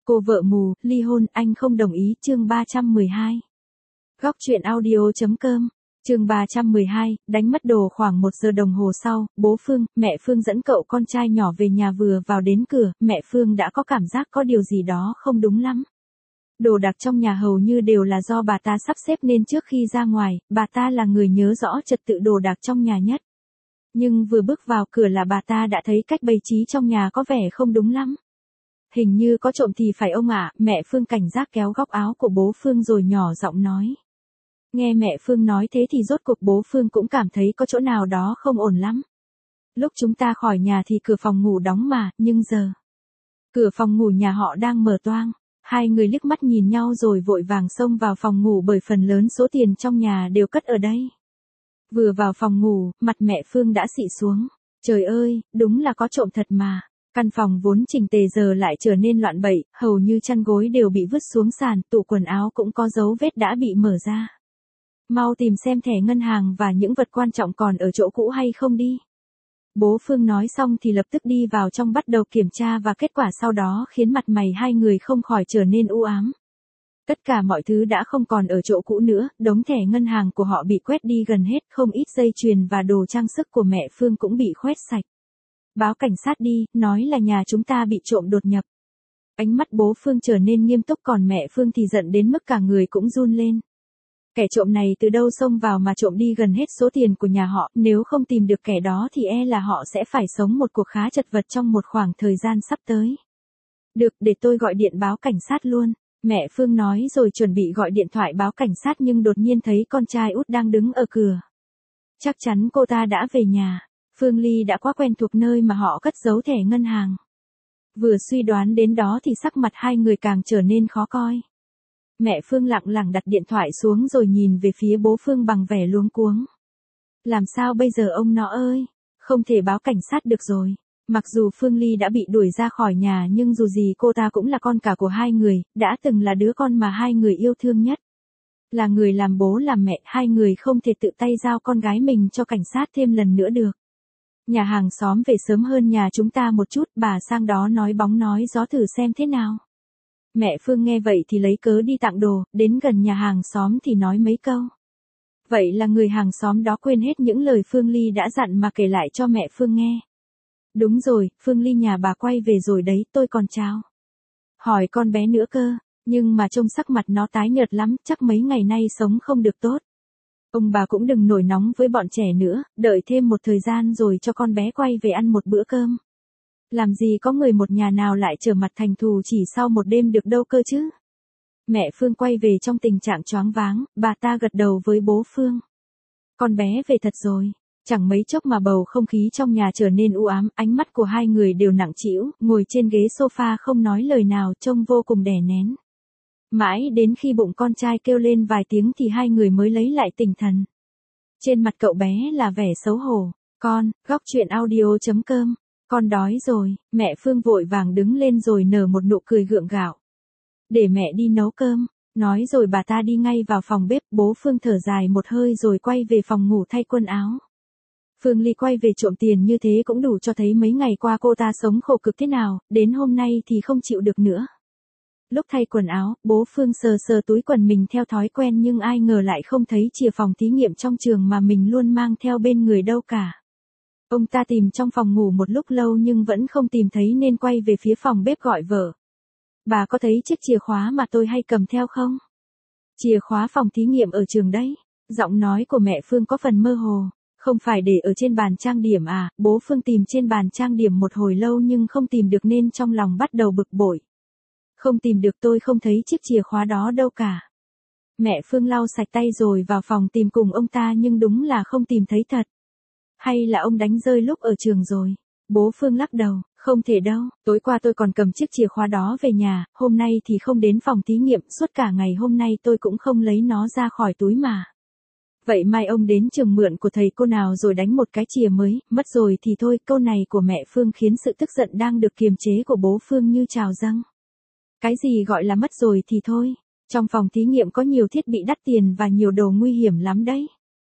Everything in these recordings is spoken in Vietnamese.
Cô vợ mù, ly hôn, anh không đồng ý, chương 312. Góc truyện audio.com, chương 312, đánh mất đồ khoảng 1 giờ đồng hồ sau, bố Phương, mẹ Phương dẫn cậu con trai nhỏ về nhà vừa vào đến cửa, mẹ Phương đã có cảm giác có điều gì đó không đúng lắm. Đồ đạc trong nhà hầu như đều là do bà ta sắp xếp nên trước khi ra ngoài, bà ta là người nhớ rõ trật tự đồ đạc trong nhà nhất. Nhưng vừa bước vào cửa là bà ta đã thấy cách bày trí trong nhà có vẻ không đúng lắm. Hình như có trộm thì phải ông ạ, mẹ Phương cảnh giác kéo góc áo của bố Phương rồi nhỏ giọng nói. Nghe mẹ Phương nói thế thì rốt cuộc bố Phương cũng cảm thấy có chỗ nào đó không ổn lắm. Lúc chúng ta khỏi nhà thì cửa phòng ngủ đóng mà, nhưng giờ cửa phòng ngủ nhà họ đang mở toang. Hai người liếc mắt nhìn nhau rồi vội vàng xông vào phòng ngủ bởi phần lớn số tiền trong nhà đều cất ở đây. Vừa vào phòng ngủ, mặt mẹ Phương đã xị xuống. Trời ơi, đúng là có trộm thật mà. Căn phòng vốn chỉnh tề giờ lại trở nên loạn bậy, hầu như chăn gối đều bị vứt xuống sàn, tủ quần áo cũng có dấu vết đã bị mở ra. Mau tìm xem thẻ ngân hàng và những vật quan trọng còn ở chỗ cũ hay không đi. Bố Phương nói xong thì lập tức đi vào trong bắt đầu kiểm tra và kết quả sau đó khiến mặt mày hai người không khỏi trở nên u ám. Tất cả mọi thứ đã không còn ở chỗ cũ nữa, đống thẻ ngân hàng của họ bị quét đi gần hết, không ít dây chuyền và đồ trang sức của mẹ Phương cũng bị khoét sạch. Báo cảnh sát đi, nói là nhà chúng ta bị trộm đột nhập. Ánh mắt bố Phương trở nên nghiêm túc còn mẹ Phương thì giận đến mức cả người cũng run lên. Kẻ trộm này từ đâu xông vào mà trộm đi gần hết số tiền của nhà họ, nếu không tìm được kẻ đó thì e là họ sẽ phải sống một cuộc khá chật vật trong một khoảng thời gian sắp tới. Được, để tôi gọi điện báo cảnh sát luôn. Mẹ Phương nói rồi chuẩn bị gọi điện thoại báo cảnh sát nhưng đột nhiên thấy con trai út đang đứng ở cửa. Chắc chắn cô ta đã về nhà. Phương Ly đã quá quen thuộc nơi mà họ cất giấu thẻ ngân hàng. Vừa suy đoán đến đó thì sắc mặt hai người càng trở nên khó coi. Mẹ Phương lặng lặng đặt điện thoại xuống rồi nhìn về phía bố Phương bằng vẻ luống cuống. Làm sao bây giờ ông nó ơi? Không thể báo cảnh sát được rồi. Mặc dù Phương Ly đã bị đuổi ra khỏi nhà nhưng dù gì cô ta cũng là con cả của hai người, đã từng là đứa con mà hai người yêu thương nhất. Là người làm bố làm mẹ, hai người không thể tự tay giao con gái mình cho cảnh sát thêm lần nữa được. Nhà hàng xóm về sớm hơn nhà chúng ta một chút, bà sang đó nói bóng nói gió thử xem thế nào. Mẹ Phương nghe vậy thì lấy cớ đi tặng đồ, đến gần nhà hàng xóm thì nói mấy câu. Vậy là người hàng xóm đó quên hết những lời Phương Ly đã dặn mà kể lại cho mẹ Phương nghe. Đúng rồi, Phương Ly nhà bà quay về rồi đấy, tôi còn chào. Hỏi con bé nữa cơ, nhưng mà trông sắc mặt nó tái nhợt lắm, chắc mấy ngày nay sống không được tốt. Ông bà cũng đừng nổi nóng với bọn trẻ nữa, đợi thêm một thời gian rồi cho con bé quay về ăn một bữa cơm. Làm gì có người một nhà nào lại trở mặt thành thù chỉ sau một đêm được đâu cơ chứ. Mẹ Phương quay về trong tình trạng choáng váng, bà ta gật đầu với bố Phương. Con bé về thật rồi. Chẳng mấy chốc mà bầu không khí trong nhà trở nên u ám, ánh mắt của hai người đều nặng trĩu, ngồi trên ghế sofa không nói lời nào, trông vô cùng đè nén. Mãi đến khi bụng con trai kêu lên vài tiếng thì hai người mới lấy lại tinh thần. Trên mặt cậu bé là vẻ xấu hổ. Con, góc truyện audio.com, con đói rồi. Mẹ Phương vội vàng đứng lên rồi nở một nụ cười gượng gạo. Để mẹ đi nấu cơm. Nói rồi bà ta đi ngay vào phòng bếp, bố Phương thở dài một hơi rồi quay về phòng ngủ thay quần áo. Phương Ly quay về trộm tiền như thế cũng đủ cho thấy mấy ngày qua cô ta sống khổ cực thế nào, đến hôm nay thì không chịu được nữa. Lúc thay quần áo, bố Phương sờ sờ túi quần mình theo thói quen nhưng ai ngờ lại không thấy chìa phòng thí nghiệm trong trường mà mình luôn mang theo bên người đâu cả. Ông ta tìm trong phòng ngủ một lúc lâu nhưng vẫn không tìm thấy nên quay về phía phòng bếp gọi vợ. Bà có thấy chiếc chìa khóa mà tôi hay cầm theo không? Chìa khóa phòng thí nghiệm ở trường đấy. Giọng nói của mẹ Phương có phần mơ hồ. Không phải để ở trên bàn trang điểm à? Bố Phương tìm trên bàn trang điểm một hồi lâu nhưng không tìm được nên trong lòng bắt đầu bực bội. Không tìm được, tôi không thấy chiếc chìa khóa đó đâu cả. Mẹ Phương lau sạch tay rồi vào phòng tìm cùng ông ta nhưng đúng là không tìm thấy thật. Hay là ông đánh rơi lúc ở trường rồi? Bố Phương lắc đầu, không thể đâu, tối qua tôi còn cầm chiếc chìa khóa đó về nhà, hôm nay thì không đến phòng thí nghiệm, suốt cả ngày hôm nay tôi cũng không lấy nó ra khỏi túi mà. Vậy mai ông đến trường mượn của thầy cô nào rồi đánh một cái chìa mới, mất rồi thì thôi. Câu này của mẹ Phương khiến sự tức giận đang được kiềm chế của bố Phương như trào dâng. Cái gì gọi là mất rồi thì thôi, trong phòng thí nghiệm có nhiều thiết bị đắt tiền và nhiều đồ nguy hiểm lắm đấy.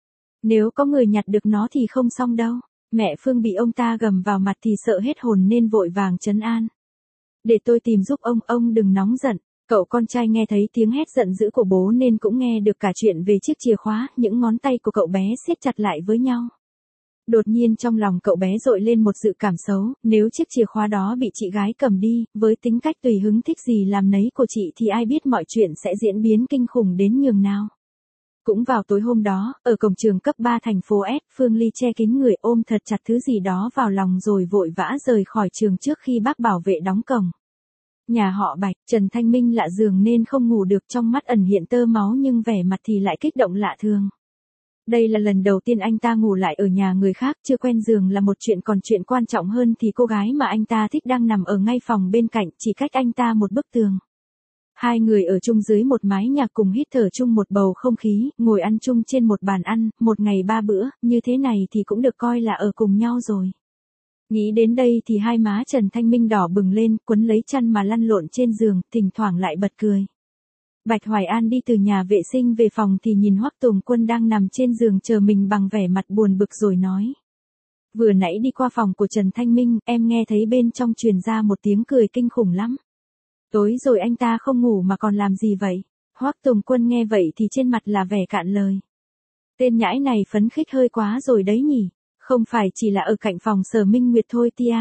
Nếu có người nhặt được nó thì không xong đâu. Mẹ Phương bị ông ta gầm vào mặt thì sợ hết hồn nên vội vàng trấn an. Để tôi tìm giúp ông đừng nóng giận. Cậu con trai nghe thấy tiếng hét giận dữ của bố nên cũng nghe được cả chuyện về chiếc chìa khóa, những ngón tay của cậu bé siết chặt lại với nhau. Đột nhiên trong lòng cậu bé dội lên một dự cảm xấu, nếu chiếc chìa khóa đó bị chị gái cầm đi, với tính cách tùy hứng thích gì làm nấy của chị thì ai biết mọi chuyện sẽ diễn biến kinh khủng đến nhường nào. Cũng vào tối hôm đó, ở cổng trường cấp 3 thành phố S, Phương Ly che kín người ôm thật chặt thứ gì đó vào lòng rồi vội vã rời khỏi trường trước khi bác bảo vệ đóng cổng. Nhà họ Bạch, Trần Thanh Minh lạ giường nên không ngủ được, trong mắt ẩn hiện tơ máu nhưng vẻ mặt thì lại kích động lạ thường. Đây là lần đầu tiên anh ta ngủ lại ở nhà người khác, chưa quen giường là một chuyện, còn chuyện quan trọng hơn thì cô gái mà anh ta thích đang nằm ở ngay phòng bên cạnh, chỉ cách anh ta một bức tường. Hai người ở chung dưới một mái nhà cùng hít thở chung một bầu không khí, ngồi ăn chung trên một bàn ăn, một ngày 3 bữa, như thế này thì cũng được coi là ở cùng nhau rồi. Nghĩ đến đây thì hai má Trần Thanh Minh đỏ bừng lên, quấn lấy chăn mà lăn lộn trên giường, thỉnh thoảng lại bật cười. Bạch Hoài An đi từ nhà vệ sinh về phòng thì nhìn Hoắc Tùng Quân đang nằm trên giường chờ mình bằng vẻ mặt buồn bực rồi nói. Vừa nãy đi qua phòng của Trần Thanh Minh, em nghe thấy bên trong truyền ra một tiếng cười kinh khủng lắm. Tối rồi anh ta không ngủ mà còn làm gì vậy? Hoắc Tùng Quân nghe vậy thì trên mặt là vẻ cạn lời. Tên nhãi này phấn khích hơi quá rồi đấy nhỉ, không phải chỉ là ở cạnh phòng Sở Minh Nguyệt thôi tia.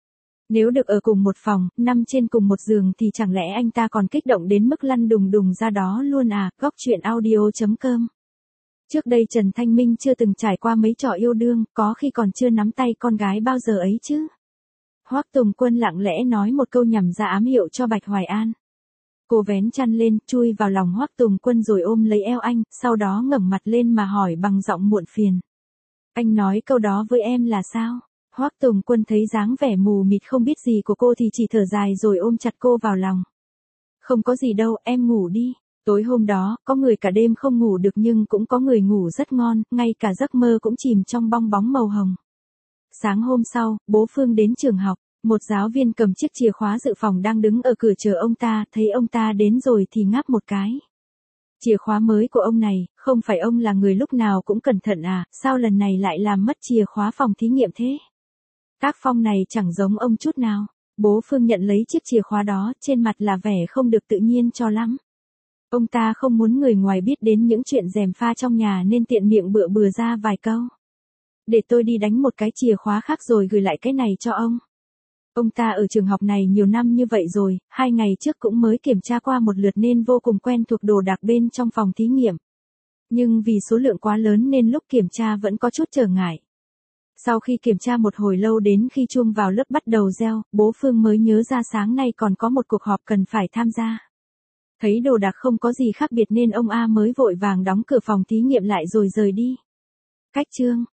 Nếu được ở cùng một phòng, nằm trên cùng một giường thì chẳng lẽ anh ta còn kích động đến mức lăn đùng đùng ra đó luôn à? Góc truyện audio.com. Trước đây Trần Thanh Minh chưa từng trải qua mấy trò yêu đương, có khi còn chưa nắm tay con gái bao giờ ấy chứ. Hoắc Tùng Quân lặng lẽ nói một câu nhằm ra ám hiệu cho Bạch Hoài An. Cô vén chăn lên, chui vào lòng Hoắc Tùng Quân rồi ôm lấy eo anh, sau đó ngẩng mặt lên mà hỏi bằng giọng muộn phiền. Anh nói câu đó với em là sao? Hoắc Tùng Quân thấy dáng vẻ mù mịt không biết gì của cô thì chỉ thở dài rồi ôm chặt cô vào lòng. Không có gì đâu, em ngủ đi. Tối hôm đó, có người cả đêm không ngủ được nhưng cũng có người ngủ rất ngon, ngay cả giấc mơ cũng chìm trong bong bóng màu hồng. Sáng hôm sau, bố Phương đến trường học, một giáo viên cầm chiếc chìa khóa dự phòng đang đứng ở cửa chờ ông ta, thấy ông ta đến rồi thì ngáp một cái. Chìa khóa mới của ông này, không phải ông là người lúc nào cũng cẩn thận à, sao lần này lại làm mất chìa khóa phòng thí nghiệm thế? Tác phong này chẳng giống ông chút nào. Bố Phương nhận lấy chiếc chìa khóa đó, trên mặt là vẻ không được tự nhiên cho lắm. Ông ta không muốn người ngoài biết đến những chuyện gièm pha trong nhà nên tiện miệng bựa bừa ra vài câu. Để tôi đi đánh một cái chìa khóa khác rồi gửi lại cái này cho ông. Ông ta ở trường học này nhiều năm như vậy rồi, 2 ngày trước cũng mới kiểm tra qua một lượt nên vô cùng quen thuộc đồ đạc bên trong phòng thí nghiệm. Nhưng vì số lượng quá lớn nên lúc kiểm tra vẫn có chút trở ngại. Sau khi kiểm tra một hồi lâu đến khi chuông vào lớp bắt đầu reo, bố Phương mới nhớ ra sáng nay còn có một cuộc họp cần phải tham gia. Thấy đồ đạc không có gì khác biệt nên ông A mới vội vàng đóng cửa phòng thí nghiệm lại rồi rời đi. Cách chương